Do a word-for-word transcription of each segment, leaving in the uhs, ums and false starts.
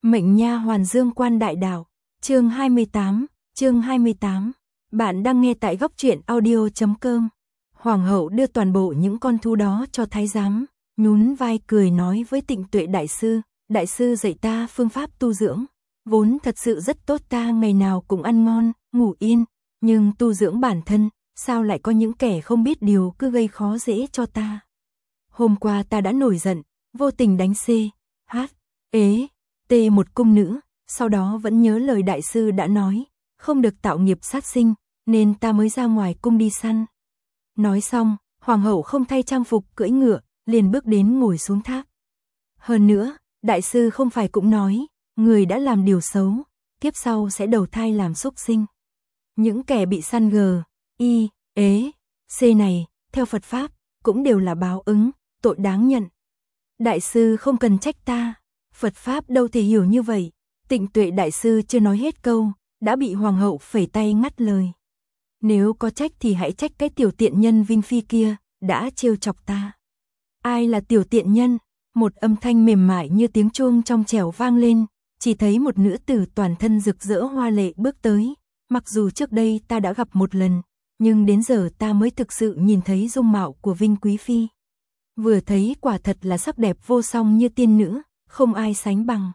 Mệnh nha hoàn Dương Quan Đại Đạo, chương hai mươi tám, chương hai mươi tám. Bạn đang nghe tại góc truyện audio chấm com. Hoàng hậu đưa toàn bộ những con thú đó cho thái giám, nhún vai cười nói với Tịnh Tuệ đại sư, đại sư dạy ta phương pháp tu dưỡng, vốn thật sự rất tốt, ta ngày nào cũng ăn ngon, ngủ yên, nhưng tu dưỡng bản thân, sao lại có những kẻ không biết điều cứ gây khó dễ cho ta. Hôm qua ta đã nổi giận, vô tình đánh C, H, ế, T một cung nữ, sau đó vẫn nhớ lời đại sư đã nói, không được tạo nghiệp sát sinh, nên ta mới ra ngoài cung đi săn. Nói xong, hoàng hậu không thay trang phục cưỡi ngựa, liền bước đến ngồi xuống tháp. Hơn nữa, đại sư không phải cũng nói, người đã làm điều xấu, kiếp sau sẽ đầu thai làm súc sinh. Những kẻ bị săn G, I, ế, C này, theo Phật Pháp, cũng đều là báo ứng, tội đáng nhận. Đại sư không cần trách ta, Phật Pháp đâu thể hiểu như vậy. Tịnh Tuệ đại sư chưa nói hết câu, đã bị hoàng hậu phẩy tay ngắt lời. Nếu có trách thì hãy trách cái tiểu tiện nhân Vinh Phi kia, đã trêu chọc ta. Ai là tiểu tiện nhân? Một âm thanh mềm mại như tiếng chuông trong trẻo vang lên, chỉ thấy một nữ tử toàn thân rực rỡ hoa lệ bước tới. Mặc dù trước đây ta đã gặp một lần, nhưng đến giờ ta mới thực sự nhìn thấy dung mạo của Vinh Quý Phi. Vừa thấy quả thật là sắc đẹp vô song như tiên nữ, không ai sánh bằng.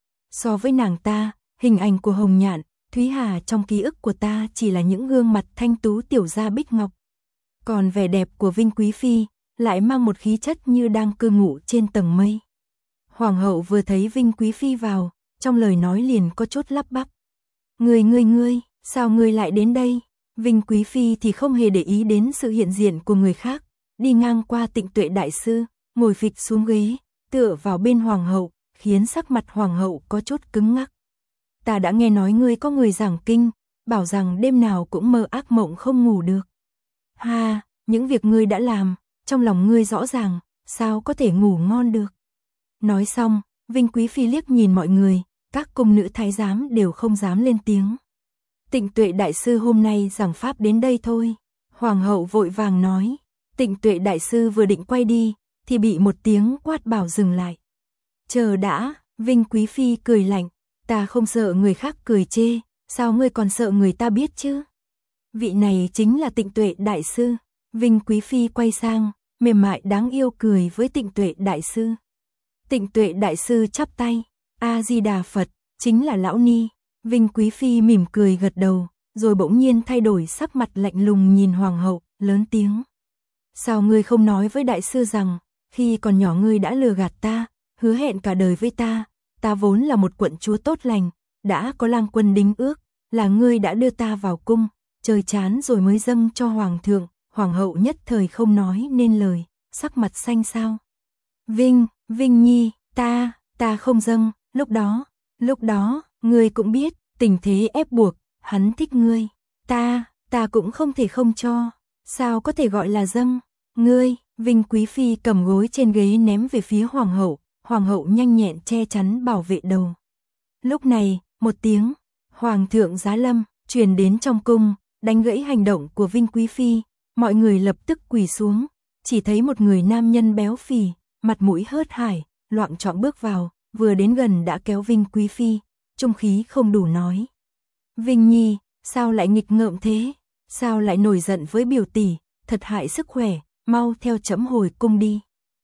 So với nàng ta, hình ảnh của Hồng Nhạn, Thúy Hà trong ký ức của ta chỉ là những gương mặt thanh tú tiểu gia bích ngọc. Còn vẻ đẹp của Vinh Quý Phi lại mang một khí chất như đang cư ngụ trên tầng mây. Hoàng hậu vừa thấy Vinh Quý Phi vào, trong lời nói liền có chút lắp bắp. Ngươi ngươi ngươi, sao ngươi lại đến đây? Vinh Quý Phi thì không hề để ý đến sự hiện diện của người khác, đi ngang qua Tịnh Tuệ đại sư, ngồi phịch xuống ghế, tựa vào bên hoàng hậu, khiến sắc mặt hoàng hậu có chút cứng ngắc. Ta đã nghe nói ngươi có người giảng kinh, bảo rằng đêm nào cũng mơ ác mộng không ngủ được. Ha, những việc ngươi đã làm, trong lòng ngươi rõ ràng, sao có thể ngủ ngon được. Nói xong, Vinh Quý Phi liếc nhìn mọi người, các cung nữ thái giám đều không dám lên tiếng. Tịnh Tuệ đại sư hôm nay giảng pháp đến đây thôi. Hoàng hậu vội vàng nói. Tịnh Tuệ đại sư vừa định quay đi, thì bị một tiếng quát bảo dừng lại. Chờ đã, Vinh Quý Phi cười lạnh, ta không sợ người khác cười chê, sao ngươi còn sợ người ta biết chứ? Vị này chính là Tịnh Tuệ đại sư. Vinh Quý Phi quay sang, mềm mại đáng yêu cười với Tịnh Tuệ đại sư. Tịnh Tuệ đại sư chắp tay, A-di-đà Phật, chính là lão ni. Vinh Quý Phi mỉm cười gật đầu, rồi bỗng nhiên thay đổi sắc mặt lạnh lùng nhìn hoàng hậu, lớn tiếng. Sao ngươi không nói với đại sư rằng, khi còn nhỏ ngươi đã lừa gạt ta, hứa hẹn cả đời với ta, ta vốn là một quận chúa tốt lành, đã có lang quân đính ước, là ngươi đã đưa ta vào cung, trời chán rồi mới dâng cho hoàng thượng. Hoàng hậu nhất thời không nói nên lời, sắc mặt xanh xao. Vinh, Vinh Nhi, ta, ta không dâng, lúc đó, lúc đó, ngươi cũng biết, tình thế ép buộc, hắn thích ngươi, ta, ta cũng không thể không cho, sao có thể gọi là dâng, ngươi. Vinh Quý Phi cầm gối trên ghế ném về phía hoàng hậu, hoàng hậu nhanh nhẹn che chắn bảo vệ đầu. Lúc này, một tiếng, hoàng thượng giá lâm, truyền đến trong cung, đánh gãy hành động của Vinh Quý Phi. Mọi người lập tức quỳ xuống, chỉ thấy một người nam nhân béo phì, mặt mũi hớt hải, loạng choạng bước vào, vừa đến gần đã kéo Vinh Quý Phi, trung khí không đủ nói. Vinh Nhi, sao lại nghịch ngợm thế? Sao lại nổi giận với biểu tỷ, thật hại sức khỏe, mau theo chấm hồi cung đi.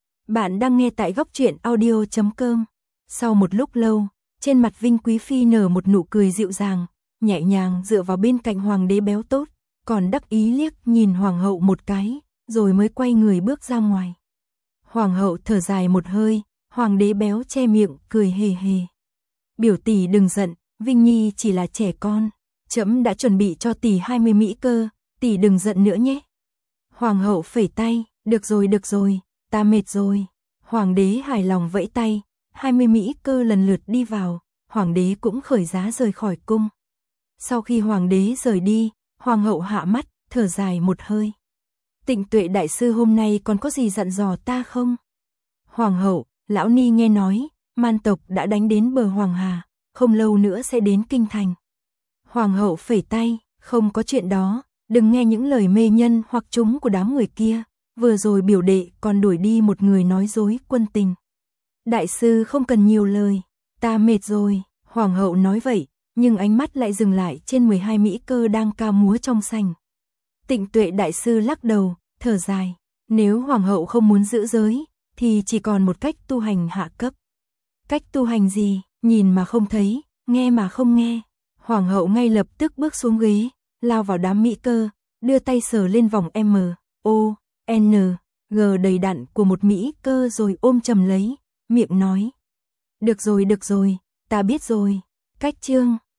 Bạn đang nghe tại góc truyện audio chấm com. Sau một lúc lâu, trên mặt Vinh Quý Phi nở một nụ cười dịu dàng, nhẹ nhàng dựa vào bên cạnh hoàng đế béo tốt. Còn đắc ý liếc nhìn hoàng hậu một cái, rồi mới quay người bước ra ngoài. Hoàng hậu thở dài một hơi, hoàng đế béo che miệng, cười hề hề. Biểu tỷ đừng giận, Vinh Nhi chỉ là trẻ con, trẫm đã chuẩn bị cho tỷ hai mươi mỹ cơ, tỷ đừng giận nữa nhé. Hoàng hậu phẩy tay, được rồi được rồi, ta mệt rồi. Hoàng đế hài lòng vẫy tay, hai mươi mỹ cơ lần lượt đi vào, hoàng đế cũng khởi giá rời khỏi cung. Sau khi hoàng đế rời đi, hoàng hậu hạ mắt, thở dài một hơi. Tịnh Tuệ đại sư hôm nay còn có gì dặn dò ta không? Hoàng hậu, lão ni nghe nói, man tộc đã đánh đến bờ Hoàng Hà, không lâu nữa sẽ đến kinh thành. Hoàng hậu phẩy tay, không có chuyện đó, đừng nghe những lời mê nhân hoặc chúng của đám người kia, vừa rồi biểu đệ còn đuổi đi một người nói dối quân tình. Đại sư không cần nhiều lời, Ta mệt rồi, hoàng hậu nói vậy, nhưng ánh mắt lại dừng lại trên mười hai mỹ cơ đang ca múa trong sảnh. Tịnh Tuệ đại sư lắc đầu, thở dài, nếu hoàng hậu không muốn giữ giới, thì chỉ còn một cách tu hành hạ cấp. Cách tu hành gì, nhìn mà không thấy, nghe mà không nghe. Hoàng hậu ngay lập tức bước xuống ghế, lao vào đám mỹ cơ, đưa tay sờ lên vòng M, O, N, G đầy đặn của một mỹ cơ rồi ôm chầm lấy, miệng nói. Được rồi, được rồi, ta biết rồi. Cách chương